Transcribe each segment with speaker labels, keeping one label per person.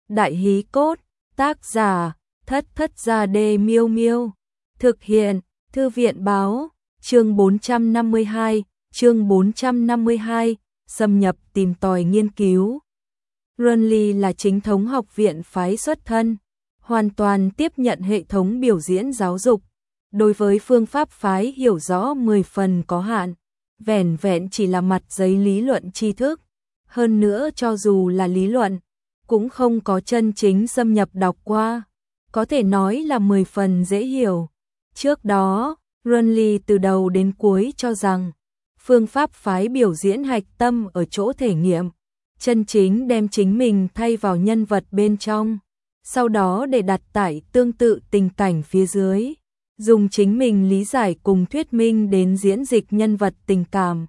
Speaker 1: Đại hí cốt, tác giả, Thất Thất Gia Đê Miêu Miêu. Thực hiện, Thư viện báo, chương 452, xâm nhập tìm tòi nghiên cứu. Runly là chính thống học viện phái xuất thân, hoàn toàn tiếp nhận hệ thống biểu diễn giáo dục. Đối với phương pháp phái hiểu rõ 10 phần có hạn, vẻn vẹn chỉ là mặt giấy lý luận tri thức. Hơn nữa cho dù là lý luận, cũng không có chân chính xâm nhập đọc qua, có thể nói là 10 phần dễ hiểu. Trước đó, Runly từ đầu đến cuối cho rằng, phương pháp phái biểu diễn hạch tâm ở chỗ thể nghiệm, chân chính đem chính mình thay vào nhân vật bên trong, sau đó để đặt tải tương tự tình cảnh phía dưới, dùng chính mình lý giải cùng thuyết minh đến diễn dịch nhân vật tình cảm.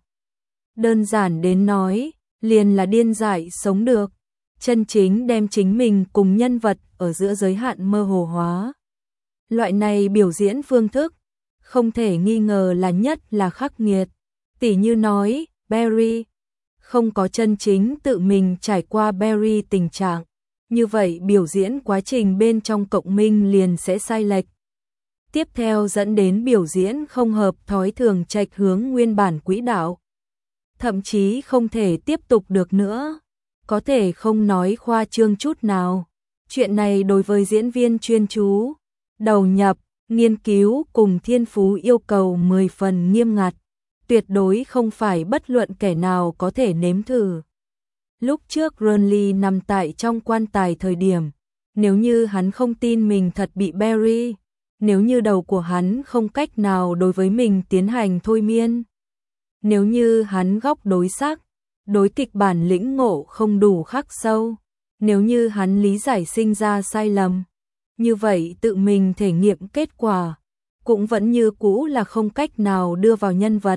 Speaker 1: Đơn giản đến nói, liền là điên dại sống được, chân chính đem chính mình cùng nhân vật ở giữa giới hạn mơ hồ hóa. Loại này biểu diễn phương thức, không thể nghi ngờ là nhất là khắc nghiệt. Tỉ như nói, Barry không có chân chính tự mình trải qua Barry tình trạng, như vậy biểu diễn quá trình bên trong cộng minh liền sẽ sai lệch. Tiếp theo dẫn đến biểu diễn không hợp thói thường chệch hướng nguyên bản quỹ đạo. Thậm chí không thể tiếp tục được nữa, có thể không nói khoa trương chút nào. Chuyện này đối với diễn viên chuyên chú, đầu nhập, nghiên cứu cùng thiên phú yêu cầu 10 phần nghiêm ngặt, tuyệt đối không phải bất luận kẻ nào có thể nếm thử. Lúc trước Runly nằm tại trong quan tài thời điểm, nếu như hắn không tin mình thật bị Barry, nếu như đầu của hắn không cách nào đối với mình tiến hành thôi miên, nếu như hắn góc đối sắc, đối kịch bản lĩnh ngộ không đủ khắc sâu, nếu như hắn lý giải sinh ra sai lầm, như vậy tự mình thể nghiệm kết quả cũng vẫn như cũ là không cách nào đưa vào nhân vật.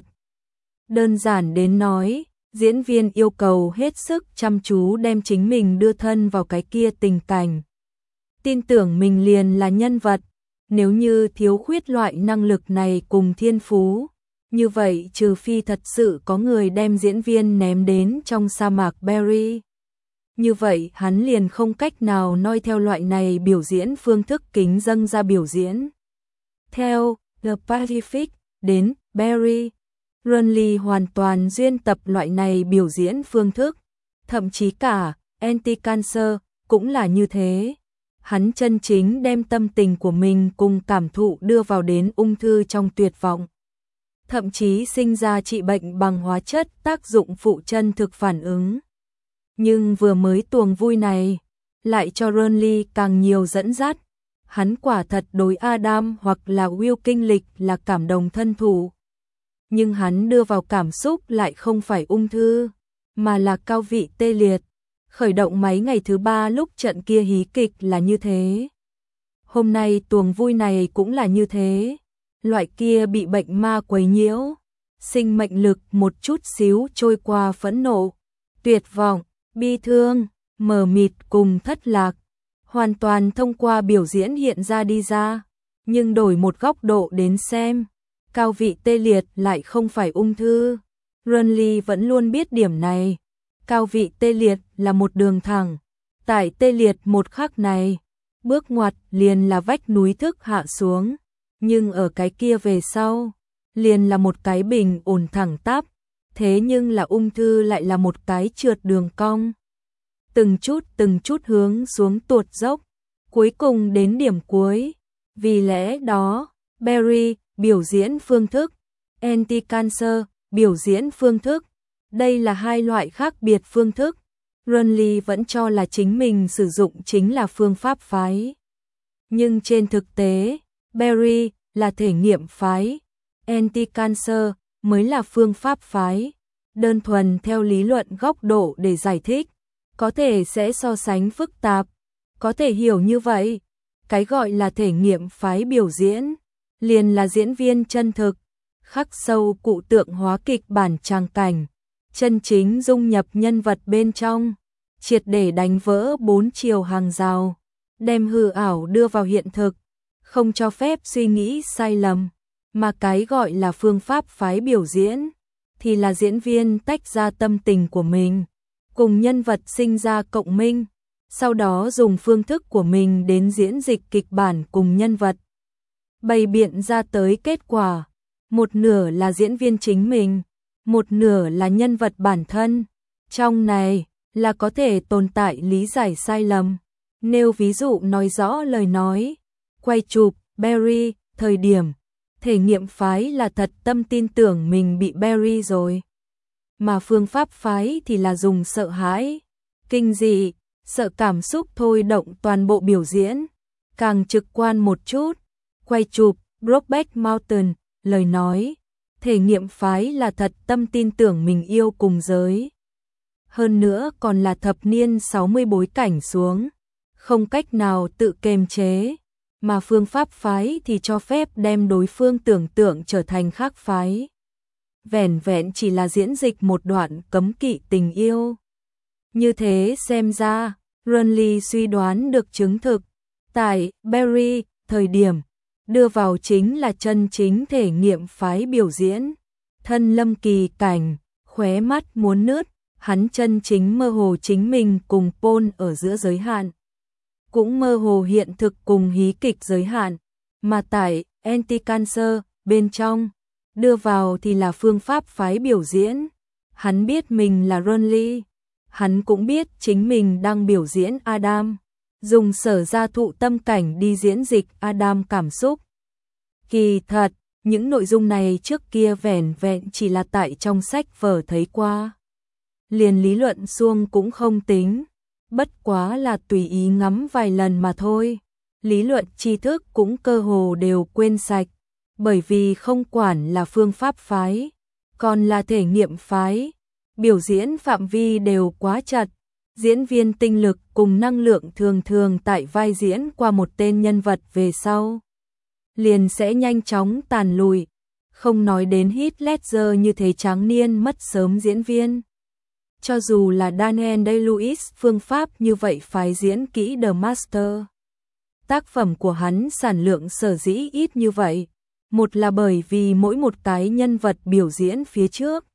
Speaker 1: Đơn giản đến nói, diễn viên yêu cầu hết sức chăm chú đem chính mình đưa thân vào cái kia tình cảnh. Tin tưởng mình liền là nhân vật, nếu như thiếu khuyết loại năng lực này cùng thiên phú, như vậy trừ phi thật sự có người đem diễn viên ném đến trong sa mạc Barry. Như vậy hắn liền không cách nào noi theo loại này biểu diễn phương thức kính dâng ra biểu diễn. Theo The Pacific đến Barry, Runly hoàn toàn duyên tập loại này biểu diễn phương thức, thậm chí cả Anti-Cancer cũng là như thế. Hắn chân chính đem tâm tình của mình cùng cảm thụ đưa vào đến ung thư trong tuyệt vọng. Thậm chí sinh ra trị bệnh bằng hóa chất tác dụng phụ chân thực phản ứng. Nhưng vừa mới tuồng vui này, lại cho Runly càng nhiều dẫn dắt. Hắn quả thật đối Adam hoặc là Will kinh lịch là cảm động thân thủ. Nhưng hắn đưa vào cảm xúc lại không phải ung thư, mà là cao vị tê liệt. Khởi động máy ngày thứ 3 lúc trận kia hí kịch là như thế. Hôm nay tuồng vui này cũng là như thế. Loại kia bị bệnh ma quấy nhiễu, sinh mệnh lực một chút xíu trôi qua phẫn nộ, tuyệt vọng, bi thương, mờ mịt cùng thất lạc, hoàn toàn thông qua biểu diễn hiện ra đi ra. Nhưng đổi một góc độ đến xem, cao vị tê liệt lại không phải ung thư. Runly vẫn luôn biết điểm này. Cao vị tê liệt là một đường thẳng. Tại tê liệt một khắc này, bước ngoặt liền là vách núi thức hạ xuống. Nhưng ở cái kia về sau, liền là một cái bình ổn thẳng tắp. Thế nhưng là ung thư lại là một cái trượt đường cong. Từng chút hướng xuống tuột dốc, cuối cùng đến điểm cuối. Vì lẽ đó, Barry biểu diễn phương thức, Anti-Cancer biểu diễn phương thức, đây là hai loại khác biệt phương thức. Runly vẫn cho là chính mình sử dụng chính là phương pháp phái. Nhưng trên thực tế, Barry là thể nghiệm phái, Anti-Cancer mới là phương pháp phái. Đơn thuần theo lý luận góc độ để giải thích, có thể sẽ so sánh phức tạp, có thể hiểu như vậy. Cái gọi là thể nghiệm phái biểu diễn, liền là diễn viên chân thực, khắc sâu cụ tượng hóa kịch bản tràng cảnh, chân chính dung nhập nhân vật bên trong, triệt để đánh vỡ 4 chiều hàng rào, đem hư ảo đưa vào hiện thực, không cho phép suy nghĩ sai lầm. Mà cái gọi là phương pháp phái biểu diễn, thì là diễn viên tách ra tâm tình của mình, cùng nhân vật sinh ra cộng minh, sau đó dùng phương thức của mình đến diễn dịch kịch bản cùng nhân vật. Bày biện ra tới kết quả, một nửa là diễn viên chính mình, một nửa là nhân vật bản thân. Trong này là có thể tồn tại lý giải sai lầm. Nêu ví dụ nói rõ lời nói, quay chụp, Barry, thời điểm, thể nghiệm phái là thật tâm tin tưởng mình bị Barry rồi. Mà phương pháp phái thì là dùng sợ hãi, kinh dị, sợ cảm xúc thôi động toàn bộ biểu diễn. Càng trực quan một chút, quay chụp, Brokeback Mountain, lời nói, thể nghiệm phái là thật tâm tin tưởng mình yêu cùng giới. Hơn nữa còn là thập niên 60 bối cảnh xuống, không cách nào tự kiềm chế, mà phương pháp phái thì cho phép đem đối phương tưởng tượng trở thành khác phái. Vẻn vẹn chỉ là diễn dịch một đoạn cấm kỵ tình yêu. Như thế xem ra, Runley suy đoán được chứng thực. Tại Barry, thời điểm, đưa vào chính là chân chính thể nghiệm phái biểu diễn. Thân lâm kỳ cảnh, khóe mắt muốn nứt, hắn chân chính mơ hồ chính mình cùng Paul ở giữa giới hạn. Cũng mơ hồ hiện thực cùng hí kịch giới hạn, mà tại Anti-Cancer, bên trong, đưa vào thì là phương pháp phái biểu diễn. Hắn biết mình là Runley, hắn cũng biết chính mình đang biểu diễn Adam, dùng sở gia thụ tâm cảnh đi diễn dịch Adam cảm xúc. Kỳ thật, những nội dung này trước kia vẻn vẹn chỉ là tại trong sách vở thấy qua. Liền lý luận suông cũng không tính, bất quá là tùy ý ngắm vài lần mà thôi. Lý luận tri thức cũng cơ hồ đều quên sạch, bởi vì không quản là phương pháp phái, còn là thể nghiệm phái, biểu diễn phạm vi đều quá chặt. Diễn viên tinh lực cùng năng lượng thường thường tại vai diễn qua một tên nhân vật về sau, liền sẽ nhanh chóng tàn lụi, không nói đến Heath Ledger như thế tráng niên mất sớm diễn viên. Cho dù là Daniel Day-Lewis phương pháp như vậy phái diễn kỹ The Master. Tác phẩm của hắn sản lượng sở dĩ ít như vậy, một là bởi vì mỗi một cái nhân vật biểu diễn phía trước,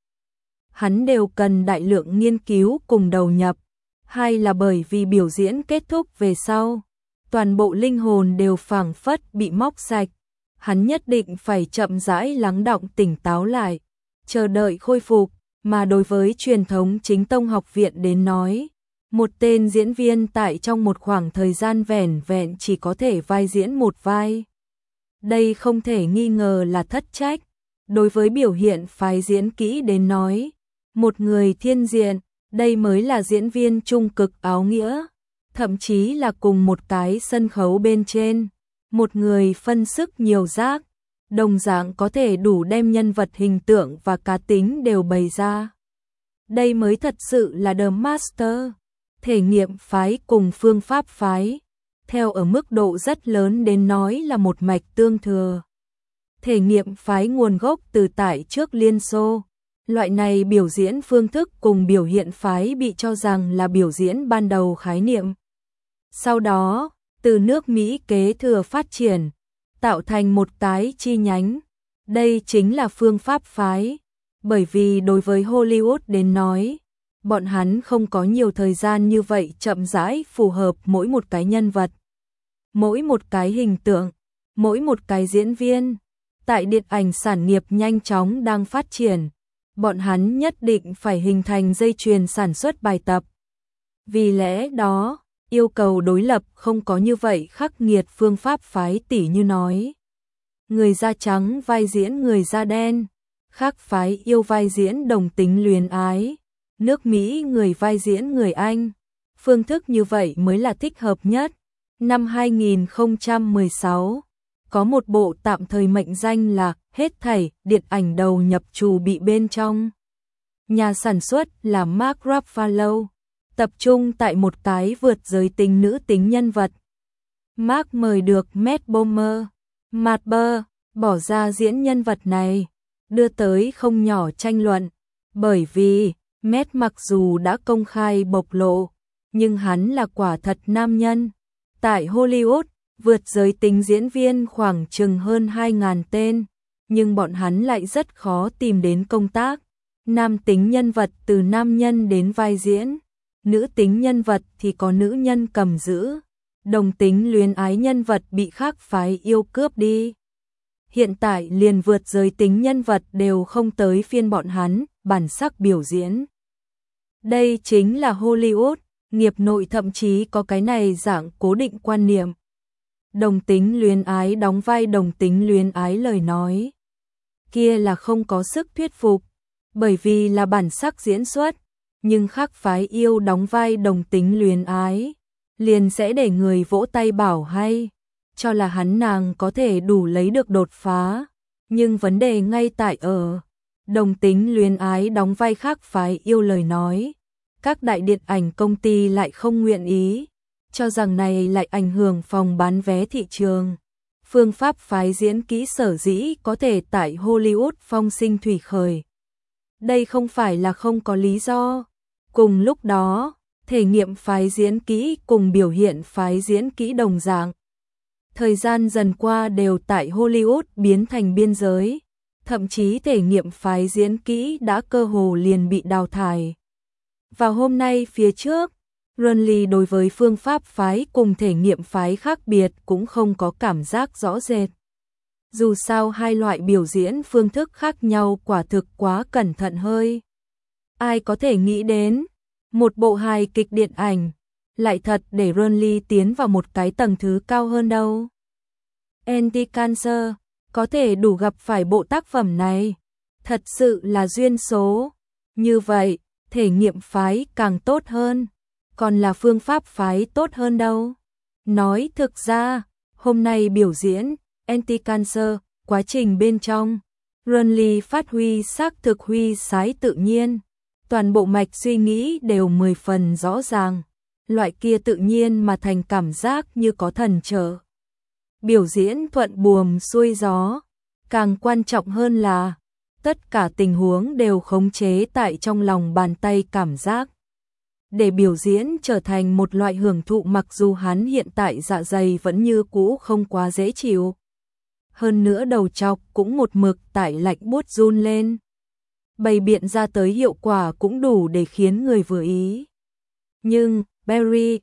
Speaker 1: hắn đều cần đại lượng nghiên cứu cùng đầu nhập, hai là bởi vì biểu diễn kết thúc về sau, toàn bộ linh hồn đều phảng phất bị móc sạch, hắn nhất định phải chậm rãi lắng đọng tỉnh táo lại, chờ đợi khôi phục. Mà đối với truyền thống chính tông học viện đến nói, một tên diễn viên tại trong một khoảng thời gian vẻn vẹn chỉ có thể vai diễn một vai. Đây không thể nghi ngờ là thất trách. Đối với biểu hiện phái diễn kỹ đến nói, một người thiên diện, đây mới là diễn viên trung cực áo nghĩa. Thậm chí là cùng một cái sân khấu bên trên, một người phân sức nhiều giác, đồng dạng có thể đủ đem nhân vật hình tượng và cá tính đều bày ra. Đây mới thật sự là The Master. Thể nghiệm phái cùng phương pháp phái, theo ở mức độ rất lớn đến nói là một mạch tương thừa. Thể nghiệm phái nguồn gốc từ tại trước Liên Xô. Loại này biểu diễn phương thức cùng biểu hiện phái bị cho rằng là biểu diễn ban đầu khái niệm. Sau đó, từ nước Mỹ kế thừa phát triển, tạo thành một cái chi nhánh. Đây chính là phương pháp phái. Bởi vì đối với Hollywood đến nói, bọn hắn không có nhiều thời gian như vậy chậm rãi phù hợp mỗi một cái nhân vật, mỗi một cái hình tượng, mỗi một cái diễn viên. Tại điện ảnh sản nghiệp nhanh chóng đang phát triển, bọn hắn nhất định phải hình thành dây chuyền sản xuất bài tập. Vì lẽ đó, yêu cầu đối lập không có như vậy khắc nghiệt phương pháp phái tỉ như nói. Người da trắng vai diễn người da đen, khác phái yêu vai diễn đồng tính luyến ái, nước Mỹ người vai diễn người Anh. Phương thức như vậy mới là thích hợp nhất. Năm 2016, có một bộ tạm thời mệnh danh là Hết thảy điện ảnh đầu nhập trù bị bên trong. Nhà sản xuất là Mark Ruffalo, tập trung tại một cái vượt giới tính nữ tính nhân vật. Mark mời được Matt Bomer, bỏ ra diễn nhân vật này, đưa tới không nhỏ tranh luận, bởi vì Matt mặc dù đã công khai bộc lộ, nhưng hắn là quả thật nam nhân. Tại Hollywood, vượt giới tính diễn viên khoảng chừng hơn 2.000 tên, nhưng bọn hắn lại rất khó tìm đến công tác. Nam tính nhân vật từ nam nhân đến vai diễn, nữ tính nhân vật thì có nữ nhân cầm giữ, đồng tính luyến ái nhân vật bị khác phái yêu cướp đi. Hiện tại liền vượt giới tính nhân vật đều không tới phiên bọn hắn, bản sắc biểu diễn. Đây chính là Hollywood, nghiệp nội thậm chí có cái này dạng cố định quan niệm. Đồng tính luyến ái đóng vai đồng tính luyến ái lời nói kia là không có sức thuyết phục, bởi vì là bản sắc diễn xuất, nhưng khác phái yêu đóng vai đồng tính luyến ái, liền sẽ để người vỗ tay bảo hay, cho là hắn nàng có thể đủ lấy được đột phá, nhưng vấn đề ngay tại ở đồng tính luyến ái đóng vai khác phái yêu lời nói, các đại điện ảnh công ty lại không nguyện ý, cho rằng này lại ảnh hưởng phòng bán vé thị trường. Phương pháp phái diễn kỹ sở dĩ có thể tại Hollywood phong sinh thủy khởi. Đây không phải là không có lý do. Cùng lúc đó, thể nghiệm phái diễn kỹ cùng biểu hiện phái diễn kỹ đồng dạng. Thời gian dần qua đều tại Hollywood biến thành biên giới, thậm chí thể nghiệm phái diễn kỹ đã cơ hồ liền bị đào thải. Vào hôm nay phía trước, Renly đối với phương pháp phái cùng thể nghiệm phái khác biệt cũng không có cảm giác rõ rệt. Dù sao hai loại biểu diễn phương thức khác nhau quả thực quá cẩn thận hơi. Ai có thể nghĩ đến, một bộ hài kịch điện ảnh, lại thật để Renly tiến vào một cái tầng thứ cao hơn đâu. Anti-Cancer, có thể đủ gặp phải bộ tác phẩm này, thật sự là duyên số. Như vậy, thể nghiệm phái càng tốt hơn. Còn là phương pháp phái tốt hơn đâu. Nói thực ra, hôm nay biểu diễn Anti-Cancer, quá trình bên trong, Renly phát huy xác thực huy sái tự nhiên, toàn bộ mạch suy nghĩ đều 10 phần rõ ràng, loại kia tự nhiên mà thành cảm giác như có thần trợ. Biểu diễn thuận buồm xuôi gió, càng quan trọng hơn là tất cả tình huống đều khống chế tại trong lòng bàn tay cảm giác. Để biểu diễn trở thành một loại hưởng thụ mặc dù hắn hiện tại dạ dày vẫn như cũ không quá dễ chịu. Hơn nữa đầu chọc cũng một mực tại lạnh buốt run lên. Bày biện ra tới hiệu quả cũng đủ để khiến người vừa ý. Nhưng, Barry,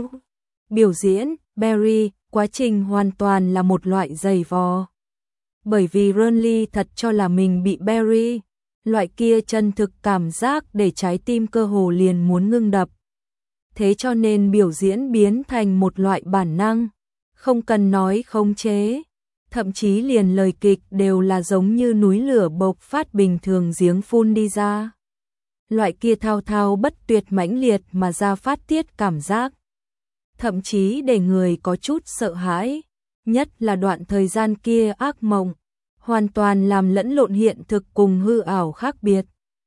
Speaker 1: biểu diễn, Barry, quá trình hoàn toàn là một loại giày vò. Bởi vì Renly thật cho là mình bị Barry, loại kia chân thực cảm giác để trái tim cơ hồ liền muốn ngưng đập. Thế cho nên biểu diễn biến thành một loại bản năng, không cần nói khống chế, thậm chí liền lời kịch đều là giống như núi lửa bộc phát bình thường giếng phun đi ra. Loại kia thao thao bất tuyệt mãnh liệt mà ra phát tiết cảm giác. Thậm chí để người có chút sợ hãi, nhất là đoạn thời gian kia ác mộng, hoàn toàn làm lẫn lộn hiện thực cùng hư ảo khác biệt.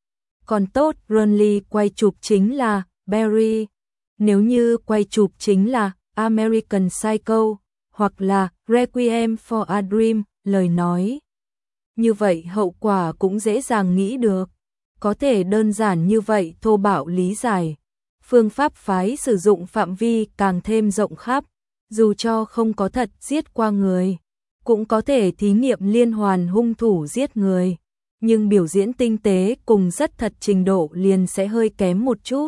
Speaker 1: Còn tốt Renly quay chụp chính là Barry, nếu như quay chụp chính là American Psycho hoặc là Requiem for a Dream, lời nói. Như vậy hậu quả cũng dễ dàng nghĩ được, có thể đơn giản như vậy thô bạo lý giải. Phương pháp phái sử dụng phạm vi càng thêm rộng khắp, dù cho không có thật giết qua người, cũng có thể thí nghiệm liên hoàn hung thủ giết người, nhưng biểu diễn tinh tế cùng rất thật trình độ liền sẽ hơi kém một chút.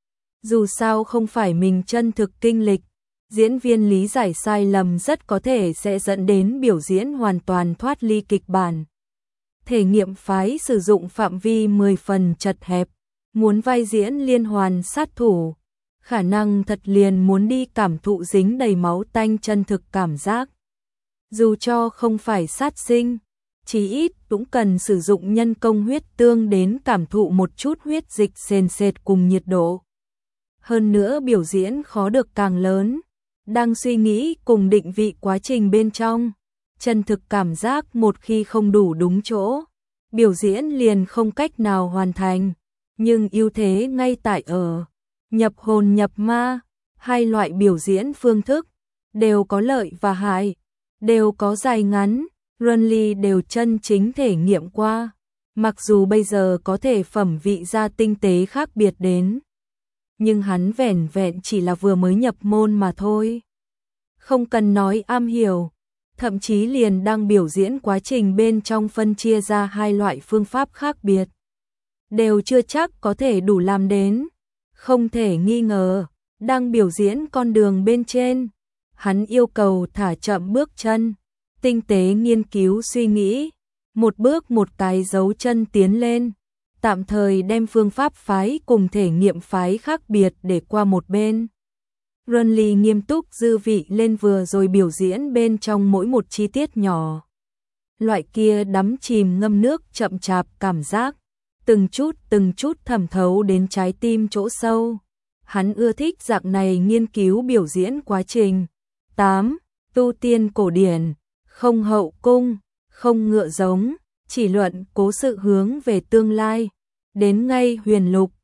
Speaker 1: Dù sao không phải mình chân thực kinh lịch, diễn viên lý giải sai lầm rất có thể sẽ dẫn đến biểu diễn hoàn toàn thoát ly kịch bản. Thể nghiệm phái sử dụng phạm vi 10 phần chật hẹp, muốn vai diễn liên hoàn sát thủ, khả năng thật liền muốn đi cảm thụ dính đầy máu tanh chân thực cảm giác. Dù cho không phải sát sinh, chí ít cũng cần sử dụng nhân công huyết tương đến cảm thụ một chút huyết dịch sền sệt cùng nhiệt độ. Hơn nữa biểu diễn khó được càng lớn, đang suy nghĩ cùng định vị quá trình bên trong, chân thực cảm giác một khi không đủ đúng chỗ, biểu diễn liền không cách nào hoàn thành, nhưng ưu thế ngay tại ở nhập hồn nhập ma, hai loại biểu diễn phương thức đều có lợi và hại, đều có dài ngắn, Renly đều chân chính thể nghiệm qua, mặc dù bây giờ có thể phẩm vị ra tinh tế khác biệt đến, nhưng hắn vẻn vẹn chỉ là vừa mới nhập môn mà thôi. Không cần nói am hiểu, thậm chí liền đang biểu diễn quá trình bên trong phân chia ra hai loại phương pháp khác biệt, đều chưa chắc có thể đủ làm đến. không thể nghi ngờ, đang biểu diễn con đường bên trên. Hắn yêu cầu thả chậm bước chân, tinh tế nghiên cứu suy nghĩ, một bước một cái dấu chân tiến lên, tạm thời đem phương pháp phái cùng thể nghiệm phái khác biệt để qua một bên. Renly nghiêm túc dư vị lên vừa rồi biểu diễn bên trong mỗi một chi tiết nhỏ. Loại kia đắm chìm ngâm nước chậm chạp cảm giác, từng chút thẩm thấu đến trái tim chỗ sâu. Hắn ưa thích dạng này nghiên cứu biểu diễn quá trình. 8. Tu tiên cổ điển, không hậu cung, không ngựa giống, chỉ luận cố sự hướng về tương lai. Đến ngay huyền lục,